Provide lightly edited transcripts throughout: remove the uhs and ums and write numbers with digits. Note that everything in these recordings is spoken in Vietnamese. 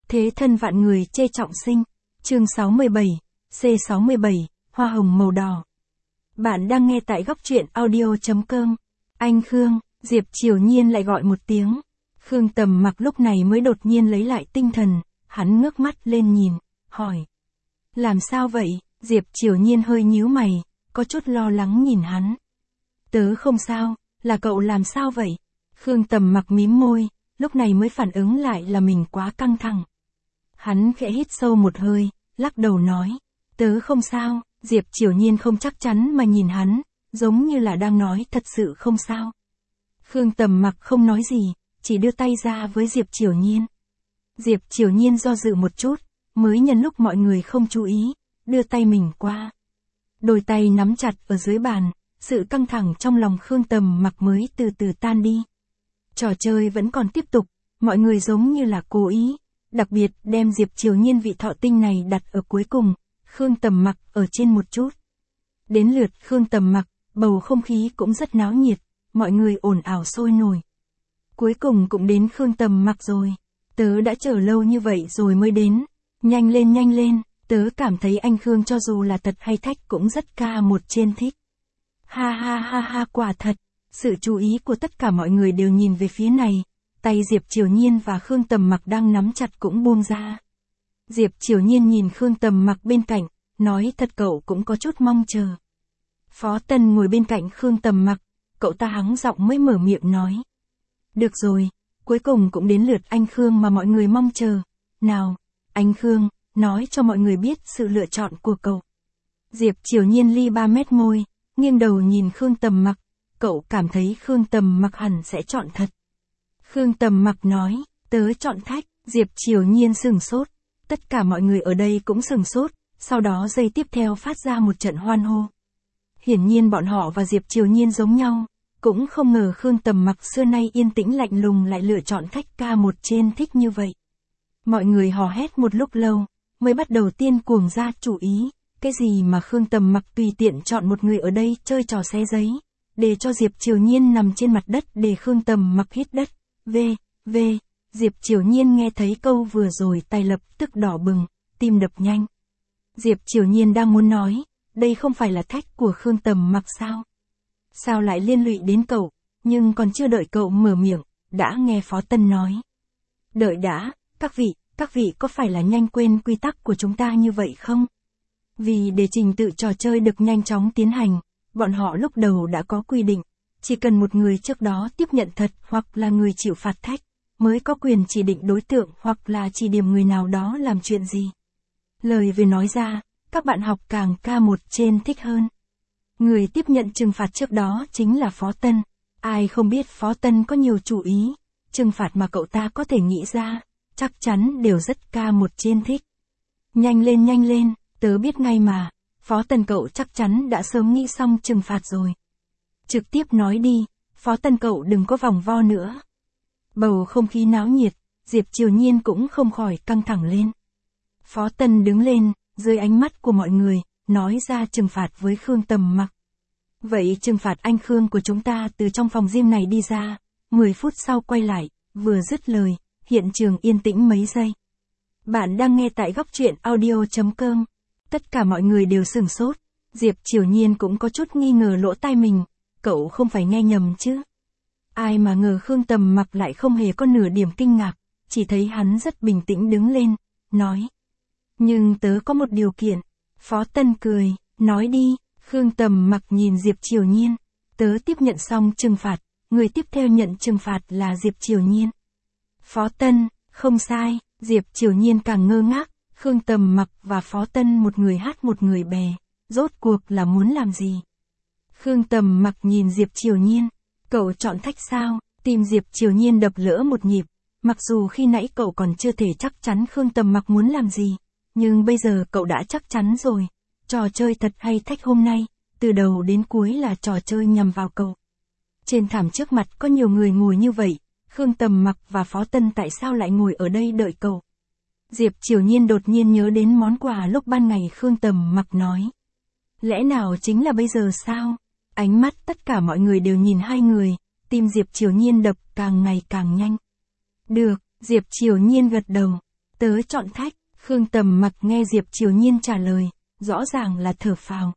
Thế thân vạn người chê trọng sinh. Chương 67, C67, hoa hồng màu đỏ. Bạn đang nghe tại góc truyện audio.com. Anh Khương, Diệp Triều Nhiên lại gọi một tiếng. Khương Tầm Mặc lúc này mới đột nhiên lấy lại tinh thần, hắn ngước mắt lên nhìn, hỏi. Làm sao vậy? Diệp Triều Nhiên hơi nhíu mày, có chút lo lắng nhìn hắn. Tớ không sao, là cậu làm sao vậy? Khương Tầm Mặc mím môi, lúc này mới phản ứng lại là mình quá căng thẳng. Hắn khẽ hít sâu một hơi, lắc đầu nói. Tớ không sao. Diệp Triều Nhiên không chắc chắn mà nhìn hắn, giống như là đang nói thật sự không sao. Khương Tầm Mặc không nói gì, chỉ đưa tay ra với Diệp Triều Nhiên. Diệp Triều Nhiên do dự một chút, mới nhân lúc mọi người không chú ý, đưa tay mình qua. Đôi tay nắm chặt ở dưới bàn, sự căng thẳng trong lòng Khương Tầm Mặc mới từ từ tan đi. Trò chơi vẫn còn tiếp tục, mọi người giống như là cố ý, đặc biệt đem Diệp Triều Nhiên vị thọ tinh này đặt ở cuối cùng, Khương Tầm Mặc ở trên một chút. Đến lượt Khương Tầm Mặc, bầu không khí cũng rất náo nhiệt, mọi người ồn ào sôi nổi. Cuối cùng cũng đến Khương Tầm Mặc rồi. Tớ đã chờ lâu như vậy rồi mới đến. Nhanh lên, tớ cảm thấy anh Khương cho dù là thật hay thách cũng rất ca một trên thích. Ha, quả thật. Sự chú ý của tất cả mọi người đều nhìn về phía này. Tay Diệp Triều Nhiên và Khương Tầm Mặc đang nắm chặt cũng buông ra. Diệp Triều Nhiên nhìn Khương Tầm Mặc bên cạnh, nói thật cậu cũng có chút mong chờ. Phó Tân ngồi bên cạnh Khương Tầm Mặc, cậu ta hắng giọng mới mở miệng nói. Được rồi, cuối cùng cũng đến lượt anh Khương mà mọi người mong chờ. Nào, anh Khương, nói cho mọi người biết sự lựa chọn của cậu. Diệp Triều Nhiên ly 3 mét môi, nghiêng đầu nhìn Khương Tầm Mặc, cậu cảm thấy Khương Tầm Mặc hẳn sẽ chọn thật. Khương Tầm Mặc nói, tớ chọn thách. Diệp Triều Nhiên sửng sốt. Tất cả mọi người ở đây cũng sửng sốt, sau đó giây tiếp theo phát ra một trận hoan hô. Hiển nhiên bọn họ và Diệp Triều Nhiên giống nhau, cũng không ngờ Khương Tầm Mặc xưa nay yên tĩnh lạnh lùng lại lựa chọn thách ca một trên thích như vậy. Mọi người hò hét một lúc lâu, mới bắt đầu tiên cuồng ra chủ ý, cái gì mà Khương Tầm Mặc tùy tiện chọn một người ở đây chơi trò xé giấy, để cho Diệp Triều Nhiên nằm trên mặt đất để Khương Tầm Mặc hít đất, Diệp Triều Nhiên nghe thấy câu vừa rồi tay lập tức đỏ bừng, tim đập nhanh. Diệp Triều Nhiên đang muốn nói, đây không phải là thách của Khương Tầm Mặc sao? Sao lại liên lụy đến cậu, nhưng còn chưa đợi cậu mở miệng, đã nghe Phó Tân nói. Đợi đã, các vị có phải là nhanh quên quy tắc của chúng ta như vậy không? Vì để trình tự trò chơi được nhanh chóng tiến hành, bọn họ lúc đầu đã có quy định, chỉ cần một người trước đó tiếp nhận thật hoặc là người chịu phạt thách, mới có quyền chỉ định đối tượng hoặc là chỉ điểm người nào đó làm chuyện gì. Lời vừa nói ra, các bạn học càng ca một trên thích hơn. Người tiếp nhận trừng phạt trước đó chính là Phó Tân. Ai không biết Phó Tân có nhiều chủ ý, trừng phạt mà cậu ta có thể nghĩ ra, chắc chắn đều rất ca một trên thích. Nhanh lên, tớ biết ngay mà, Phó Tân cậu chắc chắn đã sớm nghĩ xong trừng phạt rồi. Trực tiếp nói đi, Phó Tân cậu đừng có vòng vo nữa. Bầu không khí náo nhiệt, Diệp Triều Nhiên cũng không khỏi căng thẳng lên. Phó Tân đứng lên, dưới ánh mắt của mọi người, nói ra trừng phạt với Khương Tầm Mặc. Vậy trừng phạt anh Khương của chúng ta từ trong phòng gym này đi ra, 10 phút sau quay lại, vừa dứt lời, hiện trường yên tĩnh mấy giây. Bạn đang nghe tại góc truyện audio.com. Tất cả mọi người đều sửng sốt, Diệp Triều Nhiên cũng có chút nghi ngờ lỗ tai mình, cậu không phải nghe nhầm chứ? Ai mà ngờ Khương Tầm Mặc lại không hề có nửa điểm kinh ngạc, chỉ thấy hắn rất bình tĩnh đứng lên, nói. Nhưng tớ có một điều kiện. Phó Tân cười, nói đi. Khương Tầm Mặc nhìn Diệp Triều Nhiên. Tớ tiếp nhận xong trừng phạt, người tiếp theo nhận trừng phạt là Diệp Triều Nhiên. Phó Tân, không sai. Diệp Triều Nhiên càng ngơ ngác, Khương Tầm Mặc và Phó Tân một người hát một người bè, rốt cuộc là muốn làm gì? Khương Tầm Mặc nhìn Diệp Triều Nhiên. Cậu chọn thách sao? Tim Diệp Triều Nhiên đập lỡ một nhịp, mặc dù khi nãy cậu còn chưa thể chắc chắn Khương Tầm Mặc muốn làm gì, nhưng bây giờ cậu đã chắc chắn rồi. Trò chơi thật hay thách hôm nay, từ đầu đến cuối là trò chơi nhằm vào cậu. Trên thảm trước mặt có nhiều người ngồi như vậy, Khương Tầm Mặc và Phó Tân tại sao lại ngồi ở đây đợi cậu? Diệp Triều Nhiên đột nhiên nhớ đến món quà lúc ban ngày Khương Tầm Mặc nói. Lẽ nào chính là bây giờ sao? Ánh mắt tất cả mọi người đều nhìn hai người, tim Diệp Triều Nhiên đập càng ngày càng nhanh. Được, Diệp Triều Nhiên gật đầu. Tớ chọn thách. Khương Tầm Mặc nghe Diệp Triều Nhiên trả lời, rõ ràng là thở phào.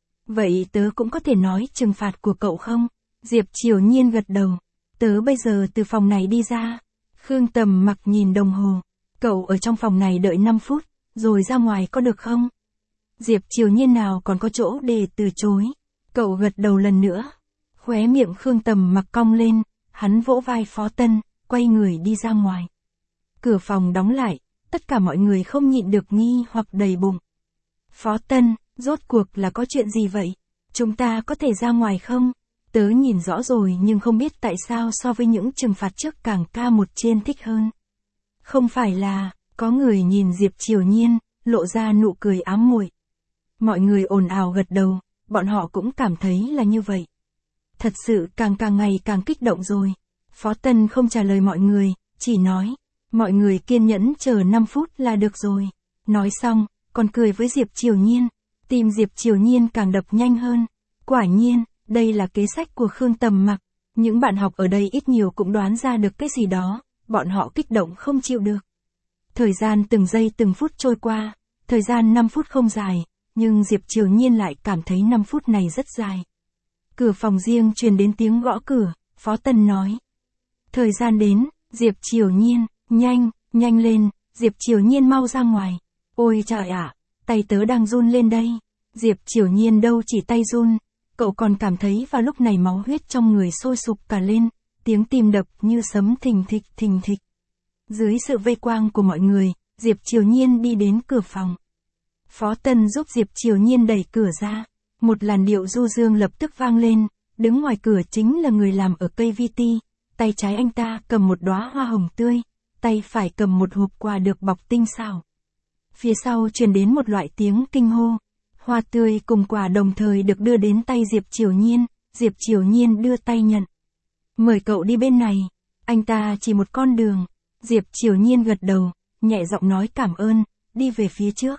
Vậy tớ cũng có thể nói trừng phạt của cậu không? Diệp Triều Nhiên gật đầu. Tớ bây giờ từ phòng này đi ra. Khương Tầm Mặc nhìn đồng hồ. Cậu ở trong phòng này đợi 5 phút, rồi ra ngoài có được không? Diệp Triều Nhiên nào còn có chỗ để từ chối. Cậu gật đầu lần nữa. Khóe miệng Khương Tầm Mặc cong lên, hắn vỗ vai Phó Tân, quay người đi ra ngoài. Cửa phòng đóng lại, tất cả mọi người không nhịn được nghi hoặc đầy bụng. Phó Tân, rốt cuộc là có chuyện gì vậy? Chúng ta có thể ra ngoài không? Tớ nhìn rõ rồi nhưng không biết tại sao so với những trừng phạt trước càng ca một trên thích hơn. Không phải là, có người nhìn Diệp Triều Nhiên, lộ ra nụ cười ám muội. Mọi người ồn ào gật đầu, bọn họ cũng cảm thấy là như vậy. Thật sự càng ngày càng kích động rồi. Phó Tân không trả lời mọi người, chỉ nói, mọi người kiên nhẫn chờ 5 phút là được rồi. Nói xong, còn cười với Diệp Triều Nhiên. Tim Diệp Triều Nhiên càng đập nhanh hơn. Quả nhiên, đây là kế sách của Khương Tầm Mặc. Những bạn học ở đây ít nhiều cũng đoán ra được cái gì đó, bọn họ kích động không chịu được. Thời gian từng giây từng phút trôi qua, thời gian 5 phút không dài, nhưng Diệp Triều Nhiên lại cảm thấy 5 phút này rất dài. Cửa phòng riêng truyền đến tiếng gõ cửa, Phó Tân nói. Thời gian đến, Diệp Triều Nhiên, nhanh lên, Diệp Triều Nhiên mau ra ngoài. Ôi trời ạ, tay tớ đang run lên đây. Diệp Triều Nhiên đâu chỉ tay run, cậu còn cảm thấy vào lúc này máu huyết trong người sôi sục cả lên, tiếng tim đập như sấm thình thịch. Dưới sự vây quang của mọi người, Diệp Triều Nhiên đi đến cửa phòng. Phó Tân giúp Diệp Triều Nhiên đẩy cửa ra, một làn điệu du dương lập tức vang lên, đứng ngoài cửa chính là người làm ở cây vi ti, tay trái anh ta cầm một đóa hoa hồng tươi, tay phải cầm một hộp quà được bọc tinh xảo. Phía sau truyền đến một loại tiếng kinh hô, hoa tươi cùng quà đồng thời được đưa đến tay Diệp Triều Nhiên, Diệp Triều Nhiên đưa tay nhận. Mời cậu đi bên này, anh ta chỉ một con đường, Diệp Triều Nhiên gật đầu, nhẹ giọng nói cảm ơn, đi về phía trước.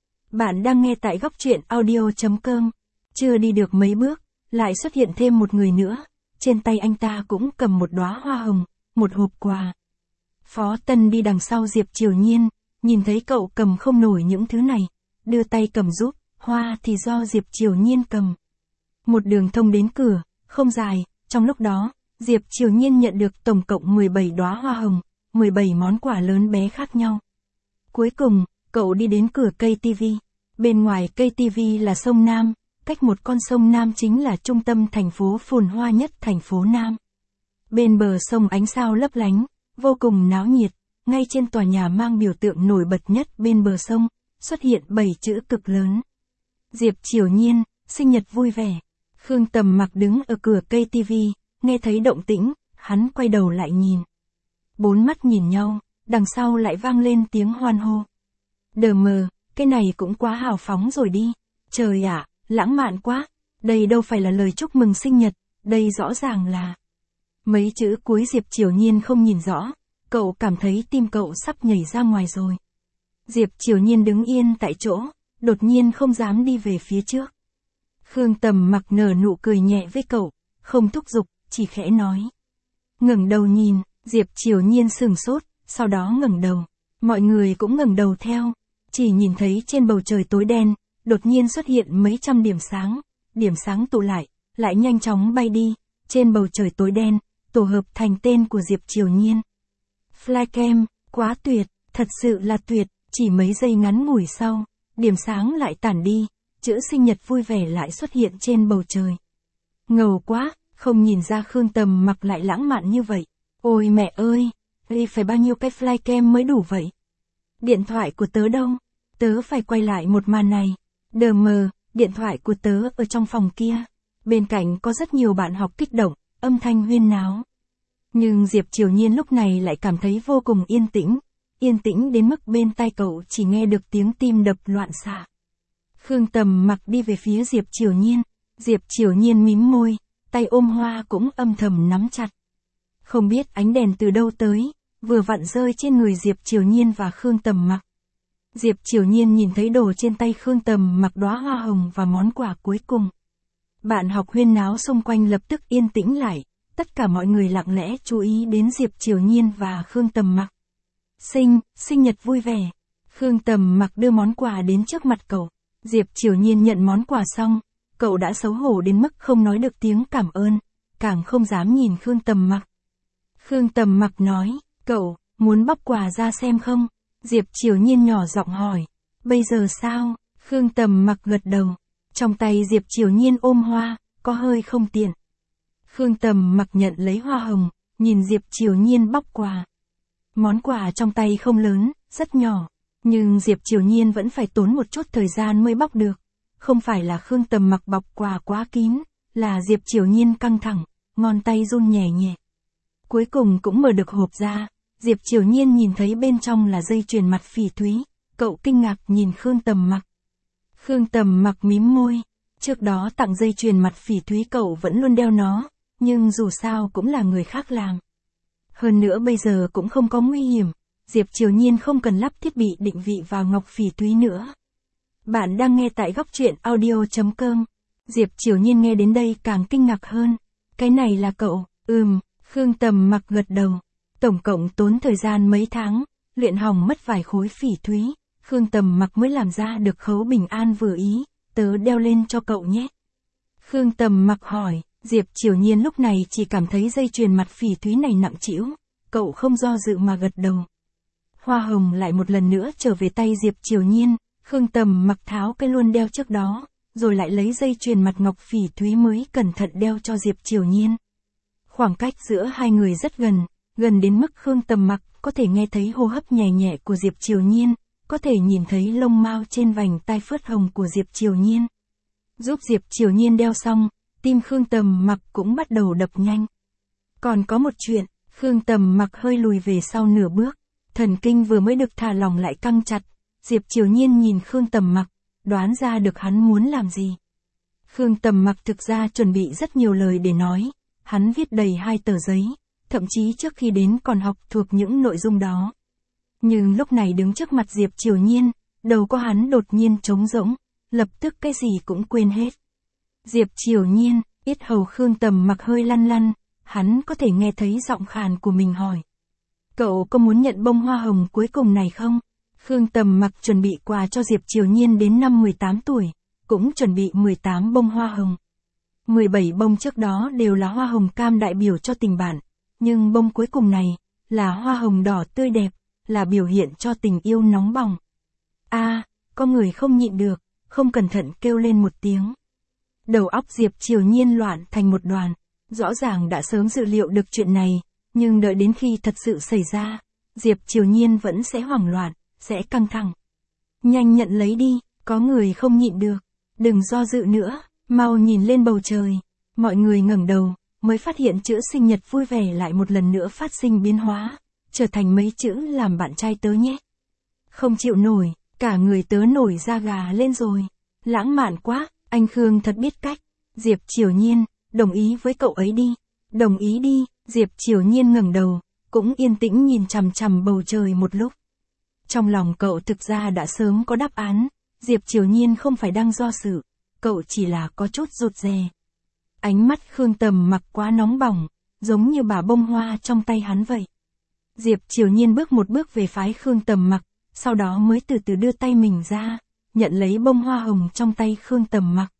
Bạn đang nghe tại góc truyện audio.com, chưa đi được mấy bước, lại xuất hiện thêm một người nữa, trên tay anh ta cũng cầm một đóa hoa hồng, một hộp quà. Phó Tân đi đằng sau Diệp Triều Nhiên, nhìn thấy cậu cầm không nổi những thứ này, đưa tay cầm giúp, hoa thì do Diệp Triều Nhiên cầm. Một đường thông đến cửa, không dài, trong lúc đó, Diệp Triều Nhiên nhận được tổng cộng 17 đóa hoa hồng, 17 món quà lớn bé khác nhau. Cuối cùng, cậu đi đến cửa cây TV. Bên ngoài cây TV là sông Nam, cách một con sông Nam chính là trung tâm thành phố phồn hoa nhất thành phố Nam. Bên bờ sông ánh sao lấp lánh, vô cùng náo nhiệt, ngay trên tòa nhà mang biểu tượng nổi bật nhất bên bờ sông, xuất hiện 7 chữ cực lớn. Diệp Triều Nhiên, sinh nhật vui vẻ. Khương Tầm Mặc đứng ở cửa cây TV, nghe thấy động tĩnh, hắn quay đầu lại nhìn. 4 mắt nhìn nhau, đằng sau lại vang lên tiếng hoan hô. Đờ mờ, cái này cũng quá hào phóng rồi đi. Trời ạ, lãng mạn quá. Đây đâu phải là lời chúc mừng sinh nhật, đây rõ ràng là... Mấy chữ cuối Diệp Triều Nhiên không nhìn rõ, cậu cảm thấy tim cậu sắp nhảy ra ngoài rồi. Diệp Triều Nhiên đứng yên tại chỗ, đột nhiên không dám đi về phía trước. Khương Tầm Mặc nở nụ cười nhẹ với cậu, không thúc giục, chỉ khẽ nói. Ngẩng đầu nhìn, Diệp Triều Nhiên sửng sốt, sau đó ngẩng đầu. Mọi người cũng ngẩng đầu theo, chỉ nhìn thấy trên bầu trời tối đen, đột nhiên xuất hiện mấy trăm điểm sáng tụ lại nhanh chóng bay đi, trên bầu trời tối đen, tổ hợp thành tên của Diệp Triều Nhiên. Flycam, quá tuyệt, thật sự là tuyệt, chỉ mấy giây ngắn ngủi sau, điểm sáng lại tản đi, chữ sinh nhật vui vẻ lại xuất hiện trên bầu trời. Ngầu quá, không nhìn ra Khương Tầm Mặc lại lãng mạn như vậy. Ôi mẹ ơi, đi phải bao nhiêu cái flycam mới đủ vậy? Điện thoại của tớ đâu? Tớ phải quay lại một màn này. Đờ mờ, điện thoại của tớ ở trong phòng kia. Bên cạnh có rất nhiều bạn học kích động, âm thanh huyên náo. Nhưng Diệp Triều Nhiên lúc này lại cảm thấy vô cùng yên tĩnh đến mức bên tai cậu chỉ nghe được tiếng tim đập loạn xạ. Khương Tầm Mặc đi về phía Diệp Triều Nhiên, Diệp Triều Nhiên mím môi, tay ôm hoa cũng âm thầm nắm chặt. Không biết ánh đèn từ đâu tới, vừa vặn rơi trên người Diệp Triều Nhiên và Khương Tầm Mặc. Diệp Triều Nhiên nhìn thấy đồ trên tay Khương Tầm Mặc đóa hoa hồng và món quà cuối cùng. Bạn học huyên náo xung quanh lập tức yên tĩnh lại, tất cả mọi người lặng lẽ chú ý đến Diệp Triều Nhiên và Khương Tầm Mặc. sinh nhật vui vẻ. Khương Tầm Mặc đưa món quà đến trước mặt cậu. Diệp Triều Nhiên nhận món quà xong, cậu đã xấu hổ đến mức không nói được tiếng cảm ơn, càng không dám nhìn Khương Tầm Mặc. Khương Tầm Mặc nói, cậu, muốn bóc quà ra xem không? Diệp Triều Nhiên nhỏ giọng hỏi, bây giờ sao? Khương Tầm Mặc gật đầu. Trong tay Diệp Triều Nhiên ôm hoa, có hơi không tiện. Khương Tầm Mặc nhận lấy hoa hồng, nhìn Diệp Triều Nhiên bóc quà. Món quà trong tay không lớn, rất nhỏ, nhưng Diệp Triều Nhiên vẫn phải tốn một chút thời gian mới bóc được. Không phải là Khương Tầm Mặc bọc quà quá kín, là Diệp Triều Nhiên căng thẳng, ngón tay run nhẹ nhẹ. Cuối cùng cũng mở được hộp ra, Diệp Triều Nhiên nhìn thấy bên trong là dây chuyền mặt phỉ thúy, cậu kinh ngạc nhìn Khương Tầm Mặc. Khương Tầm Mặc mím môi, trước đó tặng dây chuyền mặt phỉ thúy cậu vẫn luôn đeo nó, nhưng dù sao cũng là người khác làm. Hơn nữa bây giờ cũng không có nguy hiểm, Diệp Triều Nhiên không cần lắp thiết bị định vị vào ngọc phỉ thúy nữa. Bạn đang nghe tại góc truyện audio.com. Diệp Triều Nhiên nghe đến đây càng kinh ngạc hơn. Cái này là cậu? Khương Tầm Mặc gật đầu. Tổng cộng tốn thời gian mấy tháng, luyện hỏng mất vài khối phỉ thúy, Khương Tầm Mặc mới làm ra được khấu bình an vừa ý, tớ đeo lên cho cậu nhé. Khương Tầm Mặc hỏi, Diệp Triều Nhiên lúc này chỉ cảm thấy dây chuyền mặt phỉ thúy này nặng trĩu, cậu không do dự mà gật đầu. Hoa hồng lại một lần nữa trở về tay Diệp Triều Nhiên, Khương Tầm Mặc tháo cái luôn đeo trước đó, rồi lại lấy dây chuyền mặt ngọc phỉ thúy mới cẩn thận đeo cho Diệp Triều Nhiên. Khoảng cách giữa hai người rất gần đến mức Khương Tầm Mặc có thể nghe thấy hô hấp nhẹ nhẹ của Diệp Triều Nhiên, có thể nhìn thấy lông mao trên vành tai phớt hồng của Diệp Triều Nhiên. Giúp Diệp Triều Nhiên đeo xong, tim Khương Tầm Mặc cũng bắt đầu đập nhanh. Còn có một chuyện, Khương Tầm Mặc hơi lùi về sau nửa bước, thần kinh vừa mới được thả lỏng lại căng chặt. Diệp Triều Nhiên nhìn Khương Tầm Mặc, đoán ra được hắn muốn làm gì. Khương Tầm Mặc thực ra chuẩn bị rất nhiều lời để nói, hắn viết đầy 2 tờ giấy, thậm chí trước khi đến còn học thuộc những nội dung đó. Nhưng lúc này đứng trước mặt Diệp Triều Nhiên, đầu của hắn đột nhiên trống rỗng, lập tức cái gì cũng quên hết. Diệp Triều Nhiên, yết hầu Khương Tầm Mặc hơi lăn lăn, hắn có thể nghe thấy giọng khàn của mình hỏi. Cậu có muốn nhận bông hoa hồng cuối cùng này không? Khương Tầm Mặc chuẩn bị quà cho Diệp Triều Nhiên đến năm 18 tuổi, cũng chuẩn bị 18 bông hoa hồng. 17 bông trước đó đều là hoa hồng cam đại biểu cho tình bạn, nhưng bông cuối cùng này là hoa hồng đỏ tươi đẹp, là biểu hiện cho tình yêu nóng bỏng. Có người không nhịn được, không cẩn thận kêu lên một tiếng. Đầu óc Diệp Triều Nhiên loạn thành một đoàn, rõ ràng đã sớm dự liệu được chuyện này, nhưng đợi đến khi thật sự xảy ra, Diệp Triều Nhiên vẫn sẽ hoảng loạn, sẽ căng thẳng. Nhanh nhận lấy đi, có người không nhịn được, đừng do dự nữa, mau nhìn lên bầu trời. Mọi người ngẩng đầu, mới phát hiện chữ sinh nhật vui vẻ lại một lần nữa phát sinh biến hóa, trở thành mấy chữ làm bạn trai tớ nhé. Không chịu nổi, cả người tớ nổi da gà lên rồi. Lãng mạn quá, anh Khương thật biết cách. Diệp Triều Nhiên, đồng ý với cậu ấy đi. Đồng ý đi, Diệp Triều Nhiên ngẩng đầu, cũng yên tĩnh nhìn chằm chằm bầu trời một lúc. Trong lòng cậu thực ra đã sớm có đáp án, Diệp Triều Nhiên không phải đang do dự, cậu chỉ là có chút rụt rè. Ánh mắt Khương Tầm Mặc quá nóng bỏng, giống như bà bông hoa trong tay hắn vậy. Diệp Triều Nhiên bước một bước về phái Khương Tầm Mặc, sau đó mới từ từ đưa tay mình ra, nhận lấy bông hoa hồng trong tay Khương Tầm Mặc.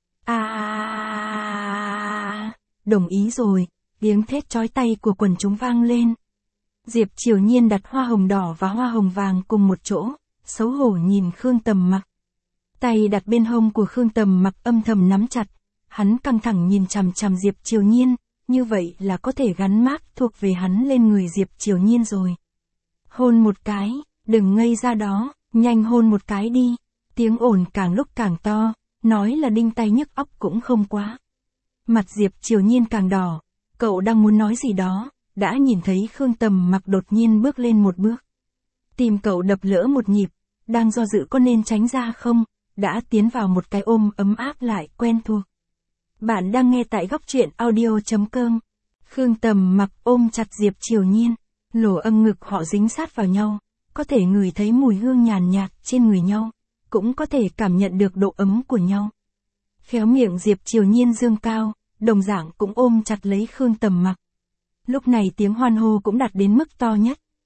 Đồng ý rồi, tiếng thét chói tay của quần chúng vang lên. Diệp Triều Nhiên đặt hoa hồng đỏ và hoa hồng vàng cùng một chỗ, xấu hổ nhìn Khương Tầm Mặc. Tay đặt bên hông của Khương Tầm Mặc âm thầm nắm chặt, hắn căng thẳng nhìn chằm chằm Diệp Triều Nhiên, như vậy là có thể gắn mác thuộc về hắn lên người Diệp Triều Nhiên rồi. Hôn một cái, đừng ngây ra đó, nhanh hôn một cái đi. Tiếng ồn càng lúc càng to, nói là đinh tai nhức óc cũng không quá. Mặt Diệp Triều Nhiên càng đỏ, cậu đang muốn nói gì đó, đã nhìn thấy Khương Tầm Mặc đột nhiên bước lên một bước. Tim cậu đập lỡ một nhịp, đang do dự có nên tránh ra không, đã tiến vào một cái ôm ấm áp lại quen thuộc. Bạn đang nghe tại góc truyện audio.com. Khương Tầm Mặc ôm chặt Diệp Triều Nhiên, lỗ âm ngực họ dính sát vào nhau, có thể ngửi thấy mùi hương nhàn nhạt trên người nhau, cũng có thể cảm nhận được độ ấm của nhau. Khéo miệng Diệp Triều Nhiên dương cao, đồng dạng cũng ôm chặt lấy Khương Tầm Mặc. Lúc này tiếng hoan hô cũng đạt đến mức to nhất,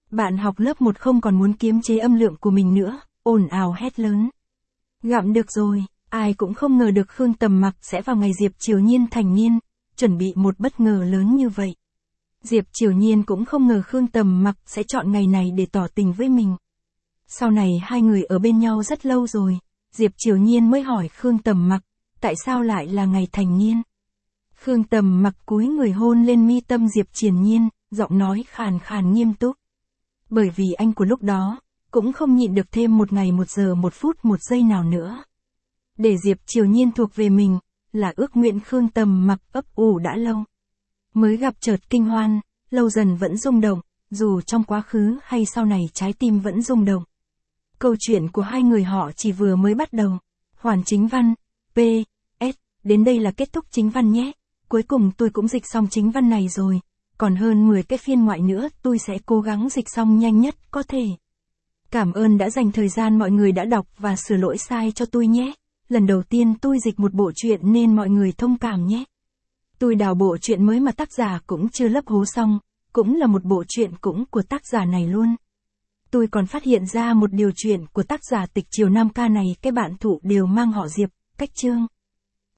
Bạn học lớp 1 không còn muốn kiềm chế âm lượng của mình nữa, ồn ào hét lớn. Gặm được rồi, ai cũng không ngờ được Khương Tầm Mặc sẽ vào ngày Diệp Triều Nhiên thành niên, chuẩn bị một bất ngờ lớn như vậy. Diệp Triều Nhiên cũng không ngờ Khương Tầm Mặc sẽ chọn ngày này để tỏ tình với mình. Sau này hai người ở bên nhau rất lâu rồi, Diệp Triều Nhiên mới hỏi Khương Tầm Mặc, tại sao lại là ngày thành niên? Khương Tầm Mặc cúi người hôn lên mi tâm Diệp Triều Nhiên, giọng nói khàn khàn nghiêm túc. Bởi vì anh của lúc đó, cũng không nhịn được thêm 1 ngày 1 giờ 1 phút 1 giây nào nữa. Để Diệp Triều Nhiên thuộc về mình, là ước nguyện Khương Tầm Mặc ấp ủ đã lâu. Mới gặp chợt kinh hoan, lâu dần vẫn rung động, dù trong quá khứ hay sau này trái tim vẫn rung động. Câu chuyện của hai người họ chỉ vừa mới bắt đầu. Hoàn chính văn, P.S. Đến đây là kết thúc chính văn nhé. Cuối cùng tôi cũng dịch xong chính văn này rồi. Còn hơn 10 cái phiên ngoại nữa tôi sẽ cố gắng dịch xong nhanh nhất có thể. Cảm ơn đã dành thời gian mọi người đã đọc và sửa lỗi sai cho tôi nhé. Lần đầu tiên tôi dịch một bộ truyện nên mọi người thông cảm nhé. Tôi đào bộ truyện mới mà tác giả cũng chưa lấp hố xong, cũng là một bộ truyện cũng của tác giả này luôn. Tôi còn phát hiện ra một điều chuyện của tác giả Tịch Triều Nam Ca này, cái bạn thụ đều mang họ Diệp, cách Trương.